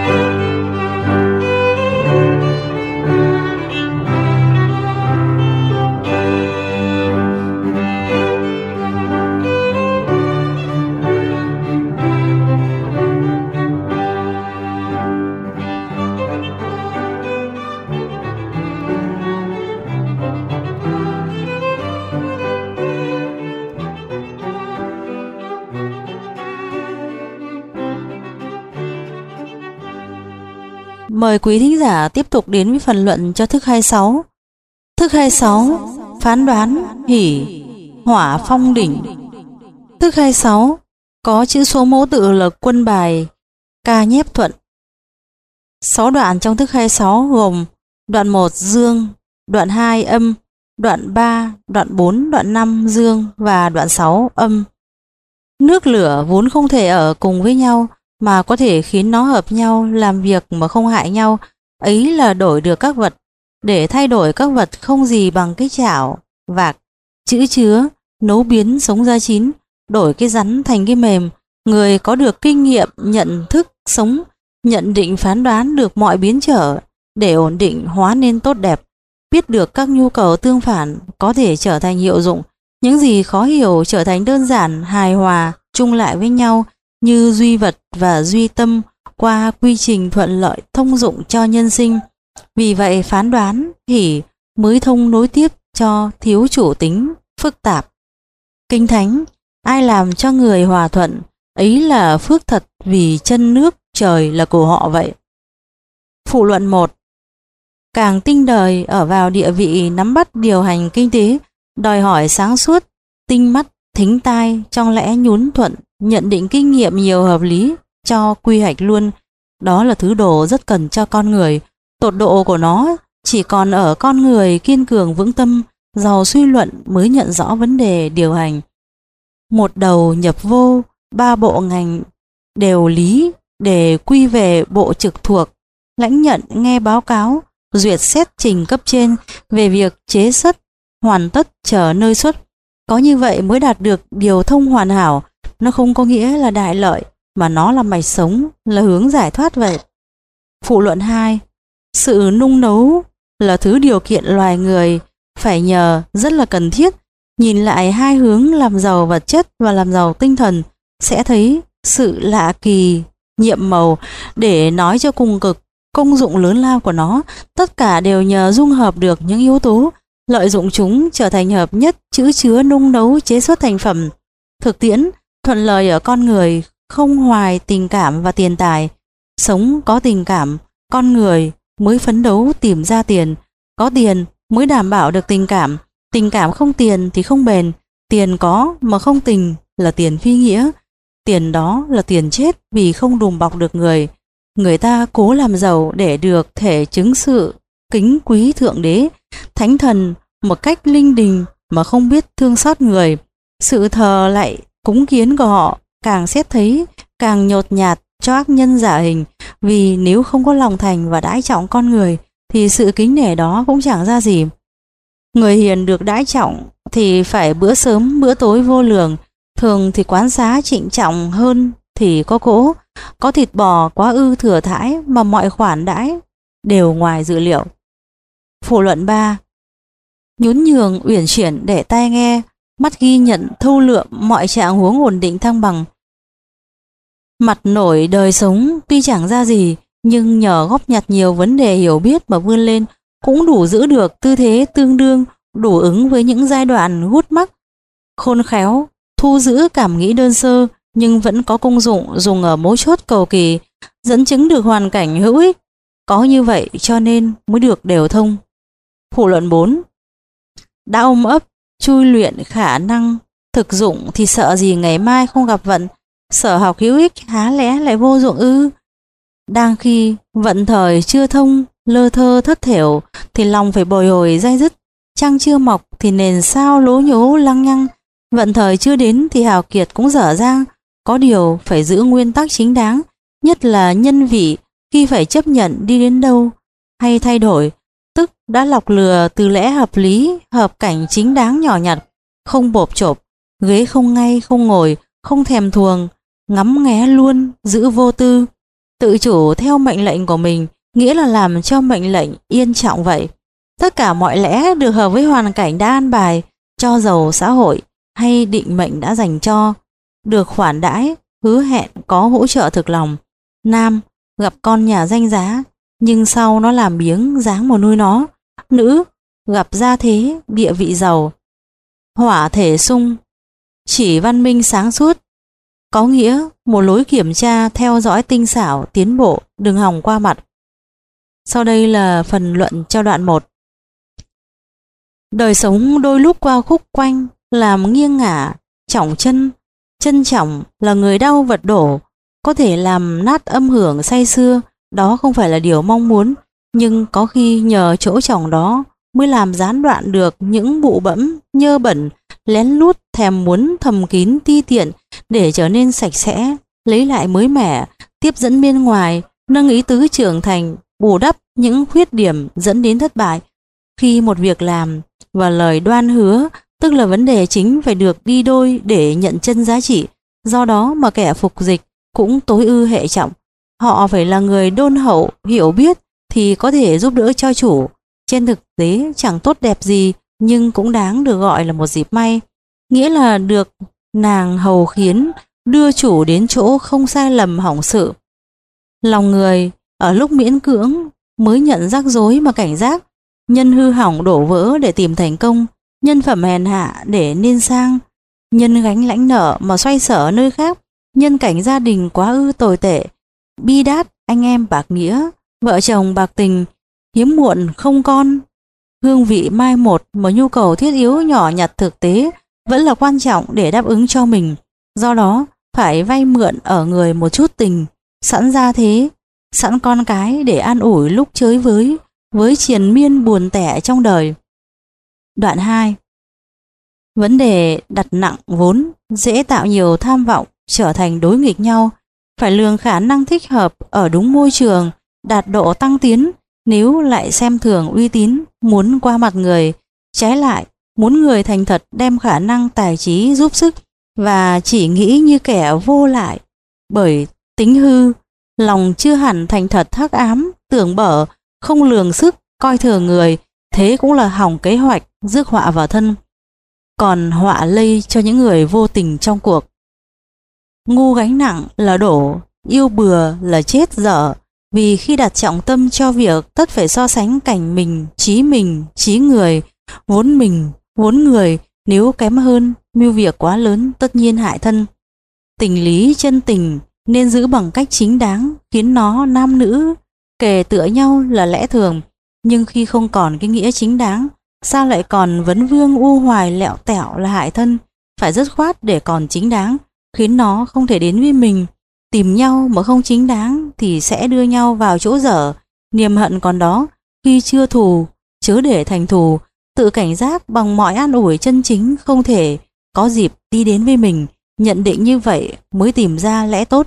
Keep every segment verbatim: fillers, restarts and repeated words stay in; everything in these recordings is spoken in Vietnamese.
Mời quý thính giả tiếp tục đến với phần luận cho thức hai mươi sáu. Thức hai mươi sáu, phán đoán hỷ, hỏa phong đỉnh. Thức hai mươi sáu có chữ số mẫu tự là quân bài ca nhép thuận. sáu đoạn trong thức hai mươi sáu gồm đoạn một dương, đoạn hai âm, đoạn ba, đoạn bốn, đoạn năm dương và đoạn sáu âm. Nước lửa vốn không thể ở cùng với nhau, mà có thể khiến nó hợp nhau làm việc mà không hại nhau, ấy là đổi được các vật. Để thay đổi các vật không gì bằng cái chảo, vạc, chữ chứa, nấu biến sống ra chín, đổi cái rắn thành cái mềm. Người có được kinh nghiệm nhận thức sống, nhận định phán đoán được mọi biến trở, để ổn định hóa nên tốt đẹp, biết được các nhu cầu tương phản có thể trở thành hiệu dụng, những gì khó hiểu trở thành đơn giản, hài hòa, chung lại với nhau, như duy vật và duy tâm qua quy trình thuận lợi thông dụng cho nhân sinh. Vì vậy phán đoán hỷ mới thông nối tiếp cho thiếu chủ tính phức tạp. Kinh Thánh: ai làm cho người hòa thuận, ấy là phước thật, vì chân nước trời là của họ vậy. Phụ luận một. Càng tinh đời ở vào địa vị nắm bắt điều hành kinh tế, đòi hỏi sáng suốt, tinh mắt, thính tai, trong lẽ nhún thuận, nhận định kinh nghiệm nhiều hợp lý cho quy hoạch luôn. Đó là thứ đồ rất cần cho con người. Tột độ của nó chỉ còn ở con người kiên cường vững tâm, giàu suy luận mới nhận rõ vấn đề điều hành. Một đầu nhập vô, ba bộ ngành đều lý để quy về bộ trực thuộc, lãnh nhận nghe báo cáo, duyệt xét trình cấp trên về việc chế xuất, hoàn tất chờ nơi xuất. Có như vậy mới đạt được điều thông hoàn hảo. Nó không có nghĩa là đại lợi, mà nó là mạch sống, là hướng giải thoát vậy. Phụ luận hai. Sự nung nấu là thứ điều kiện loài người phải nhờ rất là cần thiết. Nhìn lại hai hướng làm giàu vật chất và làm giàu tinh thần, sẽ thấy sự lạ kỳ, nhiệm màu. Để nói cho cùng cực, công dụng lớn lao của nó, tất cả đều nhờ dung hợp được những yếu tố, lợi dụng chúng trở thành hợp nhất, chữ chứa nung nấu chế xuất thành phẩm. Thực tiễn, thuận lợi ở con người không hoài tình cảm và tiền tài. Sống có tình cảm, con người mới phấn đấu tìm ra tiền. Có tiền mới đảm bảo được tình cảm. Tình cảm không tiền thì không bền. Tiền có mà không tình là tiền phi nghĩa. Tiền đó là tiền chết vì không đùm bọc được người. Người ta cố làm giàu để được thể chứng sự kính quý thượng đế, thánh thần một cách linh đình mà không biết thương xót người. Sự thờ lạy cúng kiến của họ càng xét thấy càng nhột nhạt cho ác nhân giả hình, vì nếu không có lòng thành và đãi trọng con người thì sự kính nể đó cũng chẳng ra gì. Người hiền được đãi trọng thì phải bữa sớm bữa tối vô lượng, thường thì quán xá trịnh trọng hơn thì có cỗ, có thịt bò quá ư thừa thãi mà mọi khoản đãi đều ngoài dự liệu. Phụ luận ba. Nhún nhường uyển chuyển để tai nghe, mắt ghi nhận thâu lượm mọi trạng huống ổn định thăng bằng. Mặt nổi đời sống tuy chẳng ra gì, nhưng nhờ góp nhặt nhiều vấn đề hiểu biết mà vươn lên, cũng đủ giữ được tư thế tương đương, đủ ứng với những giai đoạn gút mắc. Khôn khéo, thu giữ cảm nghĩ đơn sơ, nhưng vẫn có công dụng dùng ở mấu chốt cầu kỳ, dẫn chứng được hoàn cảnh hữu ích. Có như vậy cho nên mới được đều thông. Phụ luận bốn. Đã ôm ấp, chui luyện khả năng, thực dụng thì sợ gì ngày mai không gặp vận. Sở học hữu ích há lẽ lại vô dụng ư? Đang khi vận thời chưa thông, lơ thơ thất thểu, thì lòng phải bồi hồi day dứt. Trăng chưa mọc thì nền sao lố nhố lăng nhăng. Vận thời chưa đến thì hào kiệt cũng dở dang. Có điều phải giữ nguyên tắc chính đáng, nhất là nhân vị khi phải chấp nhận đi đến đâu hay thay đổi, tức đã lọc lừa từ lẽ hợp lý, hợp cảnh chính đáng nhỏ nhặt, không bộp chộp, ghế không ngay không ngồi, không thèm thuồng, ngắm nghé luôn, giữ vô tư. Tự chủ theo mệnh lệnh của mình nghĩa là làm cho mệnh lệnh yên trọng vậy. Tất cả mọi lẽ được hợp với hoàn cảnh đã an bài, cho dầu xã hội hay định mệnh đã dành cho, được khoản đãi, hứa hẹn có hỗ trợ thực lòng. Nam gặp con nhà danh giá, nhưng sau nó làm biếng dáng một nuôi nó. Nữ gặp gia thế, địa vị giàu. Hỏa thể sung, chỉ văn minh sáng suốt, có nghĩa một lối kiểm tra theo dõi tinh xảo, tiến bộ, đừng hòng qua mặt. Sau đây là phần luận cho đoạn một. Đời sống đôi lúc qua khúc quanh, làm nghiêng ngả, chỏng chân. Chân trọng là người đau vật đổ, có thể làm nát âm hưởng say xưa, đó không phải là điều mong muốn, nhưng có khi nhờ chỗ chỏng đó mới làm gián đoạn được những bụ bẫm, nhơ bẩn, lén lút thèm muốn thầm kín ti tiện để trở nên sạch sẽ, lấy lại mới mẻ, tiếp dẫn bên ngoài, nâng ý tứ trưởng thành, bù đắp những khuyết điểm dẫn đến thất bại. Khi một việc làm và lời đoan hứa, tức là vấn đề chính phải được đi đôi để nhận chân giá trị, do đó mà kẻ phục dịch cũng tối ư hệ trọng. Họ phải là người đôn hậu, hiểu biết thì có thể giúp đỡ cho chủ. Trên thực tế chẳng tốt đẹp gì, nhưng cũng đáng được gọi là một dịp may, nghĩa là được nàng hầu khiến, đưa chủ đến chỗ không sai lầm hỏng sự. Lòng người ở lúc miễn cưỡng mới nhận rắc rối mà cảnh giác, nhân hư hỏng đổ vỡ để tìm thành công, nhân phẩm hèn hạ để nên sang, nhân gánh lãnh nợ mà xoay sở nơi khác, nhân cảnh gia đình quá ư tồi tệ, bi đát anh em bạc nghĩa, vợ chồng bạc tình, hiếm muộn không con, hương vị mai một mà nhu cầu thiết yếu nhỏ nhặt thực tế vẫn là quan trọng để đáp ứng cho mình. Do đó phải vay mượn ở người một chút tình, sẵn gia thế, sẵn con cái để an ủi lúc chới với, với triền miên buồn tẻ trong đời. Đoạn hai. Vấn đề đặt nặng vốn dễ tạo nhiều tham vọng trở thành đối nghịch nhau, phải lường khả năng thích hợp ở đúng môi trường, đạt độ tăng tiến. Nếu lại xem thường uy tín, muốn qua mặt người, trái lại muốn người thành thật đem khả năng tài trí giúp sức và chỉ nghĩ như kẻ vô lại, bởi tính hư, lòng chưa hẳn thành thật hắc ám, tưởng bở, không lường sức, coi thường người, thế cũng là hỏng kế hoạch, rước họa vào thân, còn họa lây cho những người vô tình trong cuộc. Ngu gánh nặng là đổ, yêu bừa là chết dở, vì khi đặt trọng tâm cho việc tất phải so sánh cảnh mình, trí mình, trí người, vốn mình, vốn người, nếu kém hơn, mưu việc quá lớn tất nhiên hại thân. Tình lý chân tình nên giữ bằng cách chính đáng, khiến nó nam nữ kề tựa nhau là lẽ thường, nhưng khi không còn cái nghĩa chính đáng, sao lại còn vấn vương u hoài lẹo tẹo là hại thân, phải dứt khoát để còn chính đáng, khiến nó không thể đến với mình. Tìm nhau mà không chính đáng thì sẽ đưa nhau vào chỗ dở, niềm hận còn đó, khi chưa thù, chớ để thành thù, tự cảnh giác bằng mọi an ủi chân chính không thể có dịp đi đến với mình, nhận định như vậy mới tìm ra lẽ tốt.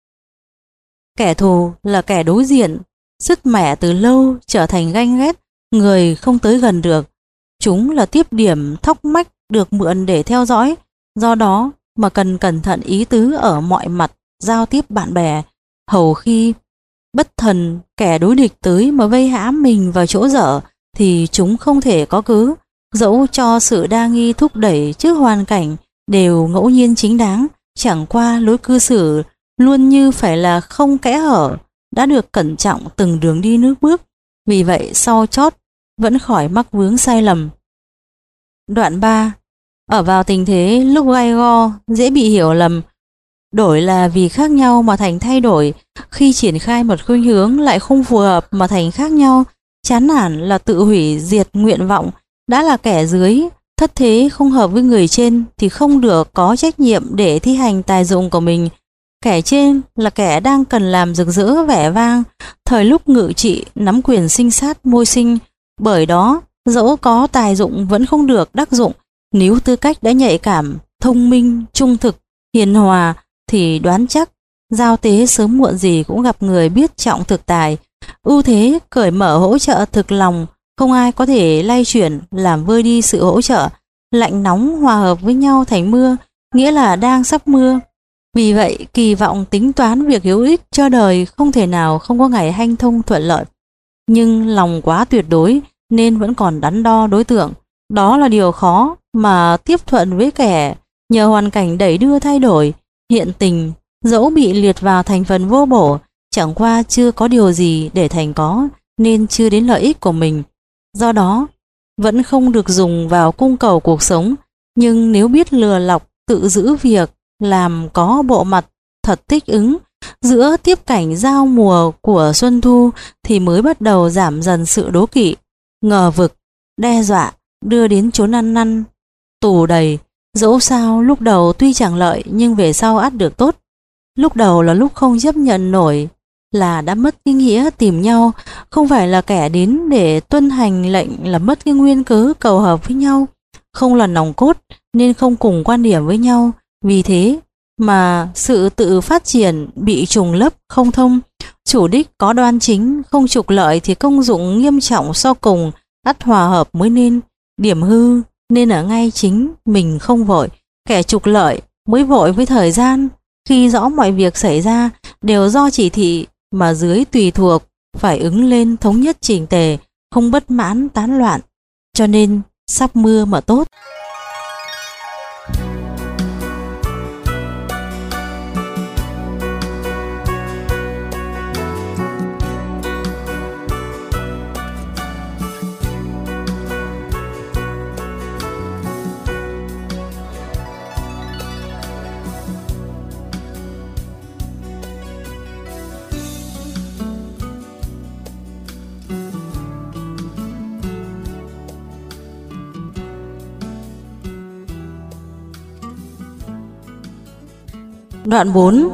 Kẻ thù là kẻ đối diện, sứt mẻ từ lâu trở thành ganh ghét, người không tới gần được. Chúng là tiếp điểm thóc mách được mượn để theo dõi, do đó mà cần cẩn thận ý tứ ở mọi mặt giao tiếp bạn bè, hầu khi bất thần kẻ đối địch tới mà vây hãm mình vào chỗ dở thì chúng không thể có cớ, dẫu cho sự đa nghi thúc đẩy trước hoàn cảnh đều ngẫu nhiên chính đáng, chẳng qua lối cư xử luôn như phải là không kẽ hở, đã được cẩn trọng từng đường đi nước bước, vì vậy sau chót vẫn khỏi mắc vướng sai lầm. Đoạn ba. Ở vào tình thế lúc gai go dễ bị hiểu lầm, đổi là vì khác nhau mà thành thay đổi, khi triển khai một khuynh hướng lại không phù hợp mà thành khác nhau, chán nản là tự hủy diệt nguyện vọng, đã là kẻ dưới, thất thế không hợp với người trên thì không được có trách nhiệm để thi hành tài dụng của mình. Kẻ trên là kẻ đang cần làm rực rỡ vẻ vang, thời lúc ngự trị nắm quyền sinh sát môi sinh, bởi đó dẫu có tài dụng vẫn không được đắc dụng. Nếu tư cách đã nhạy cảm, thông minh, trung thực, hiền hòa thì đoán chắc giao tế sớm muộn gì cũng gặp người biết trọng thực tài, ưu thế cởi mở hỗ trợ thực lòng, không ai có thể lay chuyển làm vơi đi sự hỗ trợ. Lạnh nóng hòa hợp với nhau thành mưa, nghĩa là đang sắp mưa. Vì vậy, kỳ vọng tính toán việc hữu ích cho đời không thể nào không có ngày hanh thông thuận lợi. Nhưng lòng quá tuyệt đối nên vẫn còn đắn đo đối tượng. Đó là điều khó mà tiếp thuận với kẻ nhờ hoàn cảnh đẩy đưa thay đổi. Hiện tình, dẫu bị liệt vào thành phần vô bổ, chẳng qua chưa có điều gì để thành có, nên chưa đến lợi ích của mình. Do đó, vẫn không được dùng vào cung cầu cuộc sống. Nhưng nếu biết lừa lọc, tự giữ việc, làm có bộ mặt thật thích ứng giữa tiếp cảnh giao mùa của xuân thu, thì mới bắt đầu giảm dần sự đố kỵ, ngờ vực, đe dọa, đưa đến chốn ăn năn, tù đầy. Dẫu sao lúc đầu tuy chẳng lợi, nhưng về sau ắt được tốt. Lúc đầu là lúc không chấp nhận nổi là đã mất cái nghĩa tìm nhau, không phải là kẻ đến để tuân hành lệnh là mất cái nguyên cớ cầu hợp với nhau, không là nòng cốt nên không cùng quan điểm với nhau. Vì thế mà sự tự phát triển bị trùng lấp không thông. Chủ đích có đoan chính, không trục lợi thì công dụng nghiêm trọng sau cùng ắt hòa hợp mới nên. Điểm hư nên ở ngay chính mình không vội, kẻ trục lợi mới vội với thời gian. Khi rõ mọi việc xảy ra đều do chỉ thị mà dưới tùy thuộc phải ứng lên thống nhất chỉnh tề, không bất mãn tán loạn. Cho nên sắp mưa mà tốt. Đoạn bốn.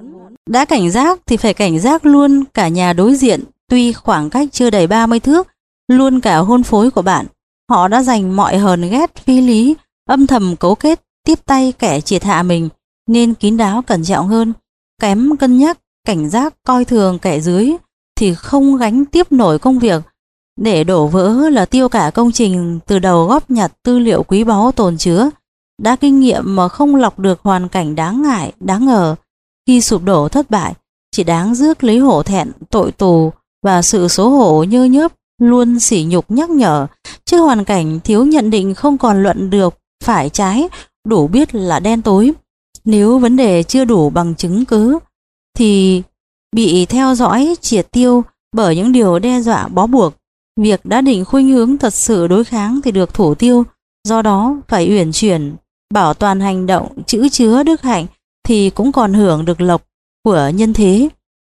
Đã cảnh giác thì phải cảnh giác luôn cả nhà đối diện, tuy khoảng cách chưa đầy ba mươi thước, luôn cả hôn phối của bạn. Họ đã dành mọi hờn ghét phi lý, âm thầm cấu kết, tiếp tay kẻ triệt hạ mình, nên kín đáo cẩn trọng hơn. Kém cân nhắc, cảnh giác coi thường kẻ dưới thì không gánh tiếp nổi công việc. Để đổ vỡ là tiêu cả công trình từ đầu góp nhặt tư liệu quý báu tồn chứa. Đã kinh nghiệm mà không lọc được hoàn cảnh đáng ngại, đáng ngờ. Khi sụp đổ thất bại, chỉ đáng rước lấy hổ thẹn, tội tù và sự xấu hổ nhơ nhớp, luôn sỉ nhục nhắc nhở. Trước hoàn cảnh thiếu nhận định không còn luận được phải trái, đủ biết là đen tối. Nếu vấn đề chưa đủ bằng chứng cứ, thì bị theo dõi triệt tiêu bởi những điều đe dọa bó buộc. Việc đã định khuynh hướng thật sự đối kháng thì được thủ tiêu. Do đó phải uyển chuyển, bảo toàn hành động chữ chứa đức hạnh thì cũng còn hưởng được lộc của nhân thế.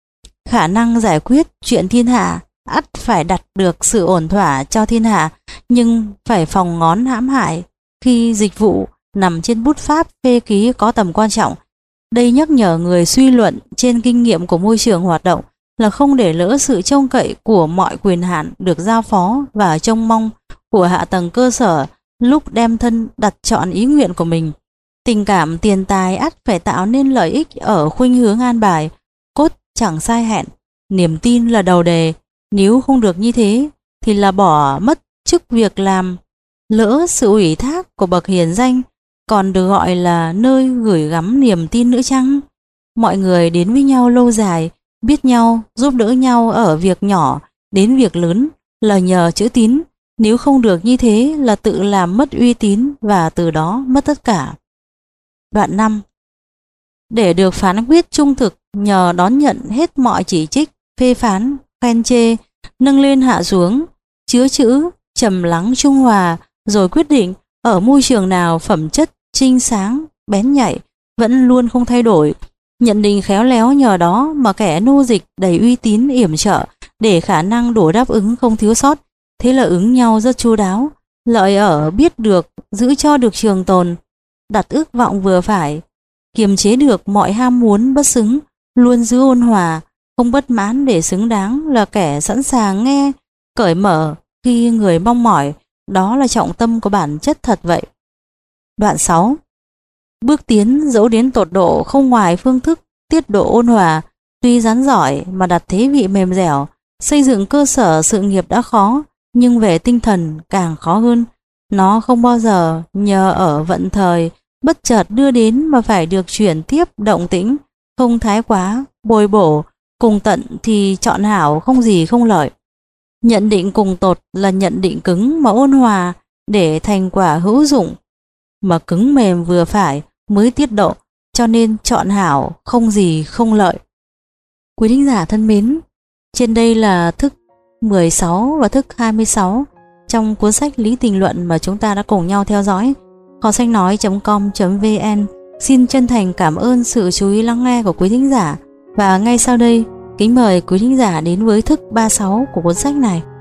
Khả năng giải quyết chuyện thiên hạ ắt phải đặt được sự ổn thỏa cho thiên hạ, nhưng phải phòng ngón hãm hại khi dịch vụ nằm trên bút pháp phê ký có tầm quan trọng. Đây nhắc nhở người suy luận trên kinh nghiệm của môi trường hoạt động là không để lỡ sự trông cậy của mọi quyền hạn được giao phó và trông mong của hạ tầng cơ sở lúc đem thân đặt chọn ý nguyện của mình. Tình cảm tiền tài ắt phải tạo nên lợi ích ở khuynh hướng an bài, cốt chẳng sai hẹn, niềm tin là đầu đề. Nếu không được như thế thì là bỏ mất chức việc làm, lỡ sự ủy thác của bậc hiền danh còn được gọi là nơi gửi gắm niềm tin nữa chăng? Mọi người đến với nhau lâu dài, biết nhau, giúp đỡ nhau ở việc nhỏ đến việc lớn là nhờ chữ tín. Nếu không được như thế là tự làm mất uy tín và từ đó mất tất cả. Đoạn năm. Để được phán quyết trung thực nhờ đón nhận hết mọi chỉ trích, phê phán, khen chê, nâng lên hạ xuống, chứa chữ, trầm lắng trung hòa, rồi quyết định ở môi trường nào phẩm chất trinh sáng, bén nhạy vẫn luôn không thay đổi. Nhận định khéo léo nhờ đó mà kẻ nô dịch đầy uy tín yểm trợ để khả năng đủ đáp ứng không thiếu sót. Thế là ứng nhau rất chu đáo, lợi ở biết được giữ cho được trường tồn, đặt ước vọng vừa phải, kiềm chế được mọi ham muốn bất xứng, luôn giữ ôn hòa, không bất mãn để xứng đáng là kẻ sẵn sàng nghe, cởi mở khi người mong mỏi. Đó là trọng tâm của bản chất thật vậy. Đoạn sáu. Bước tiến dẫu đến tột độ không ngoài phương thức tiết độ ôn hòa, tuy rắn giỏi mà đặt thế vị mềm dẻo. Xây dựng cơ sở sự nghiệp đã khó, nhưng về tinh thần càng khó hơn. Nó không bao giờ nhờ ở vận thời bất chợt đưa đến mà phải được chuyển tiếp động tĩnh, không thái quá, bồi bổ, cùng tận thì chọn hảo không gì không lợi. Nhận định cùng tột là nhận định cứng mà ôn hòa để thành quả hữu dụng, mà cứng mềm vừa phải mới tiết độ, cho nên chọn hảo không gì không lợi. Quý thính giả thân mến, trên đây là thức mười sáu và thức hai mươi sáu trong cuốn sách Lý Tình Luận mà chúng ta đã cùng nhau theo dõi. Kho sách nói chấm com chấm vn xin chân thành cảm ơn sự chú ý lắng nghe của quý thính giả, và ngay sau đây kính mời quý thính giả đến với thức ba mươi sáu của cuốn sách này.